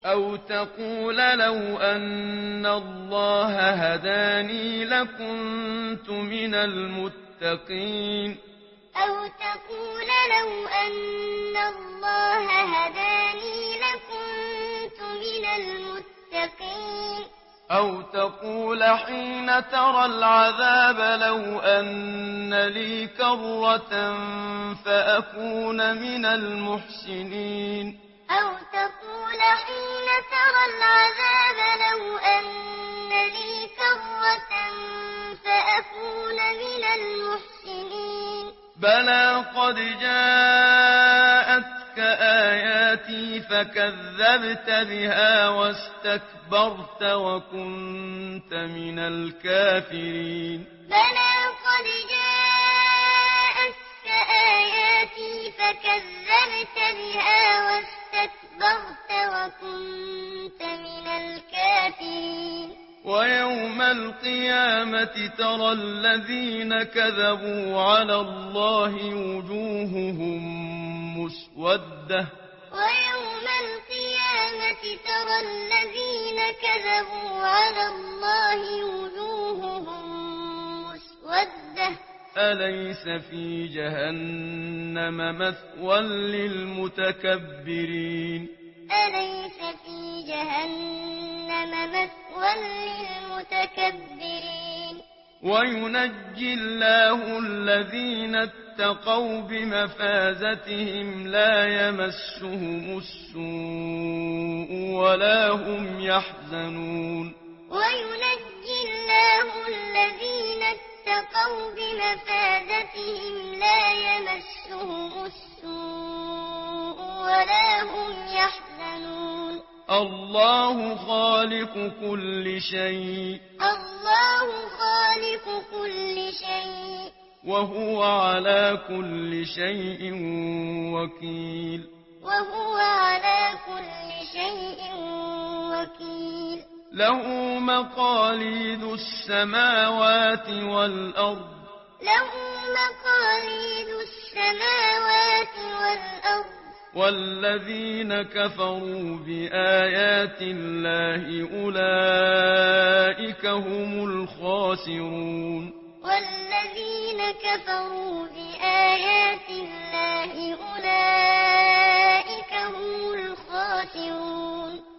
أو تقول لو أن الله هداني لكنت من المتقين أو تقول لو أن الله هداني لكنت من المتقين أو تقول حين ترى العذاب لو أن لي كرة فأكون من المحسنين أو تقول حين ترى العذاب لو أن لي كرة فأكون من المحسنين بلى قد جاءتك آياتي فكذبت بها واستكبرت وكنت من الكافرين بلى قد جاءتك آياتي فكذبت بها واستكبرت وكنت من الكافرين ويوم القيامة ترى الذين كذبوا على الله وجوههم مسودة ويوم القيامة ترى الذين كذبوا على الله وجوههم مسودة أليس في جهنم مثوى للمتكبرين أليس في جهنم مثوى للمتكبرين وينجي الله الذين اتقوا بمفازتهم لا يمسهم السوء ولا هم يحزنون وينجي الله الذين اتقوا بمفازتهم لا يمسهم السوء ولا هم يحزنون الله خالق كل شيء الله خالق كل شيء وهو على كل شيء وكيل وهو على كل شيء وكيل له مقاليد السماوات والأرض له مقاليد السماوات والأرض والذين كفروا بآيات الله أولئك هم الخاسرون والذين كفروا بآيات الله أولئك هم الخاسرون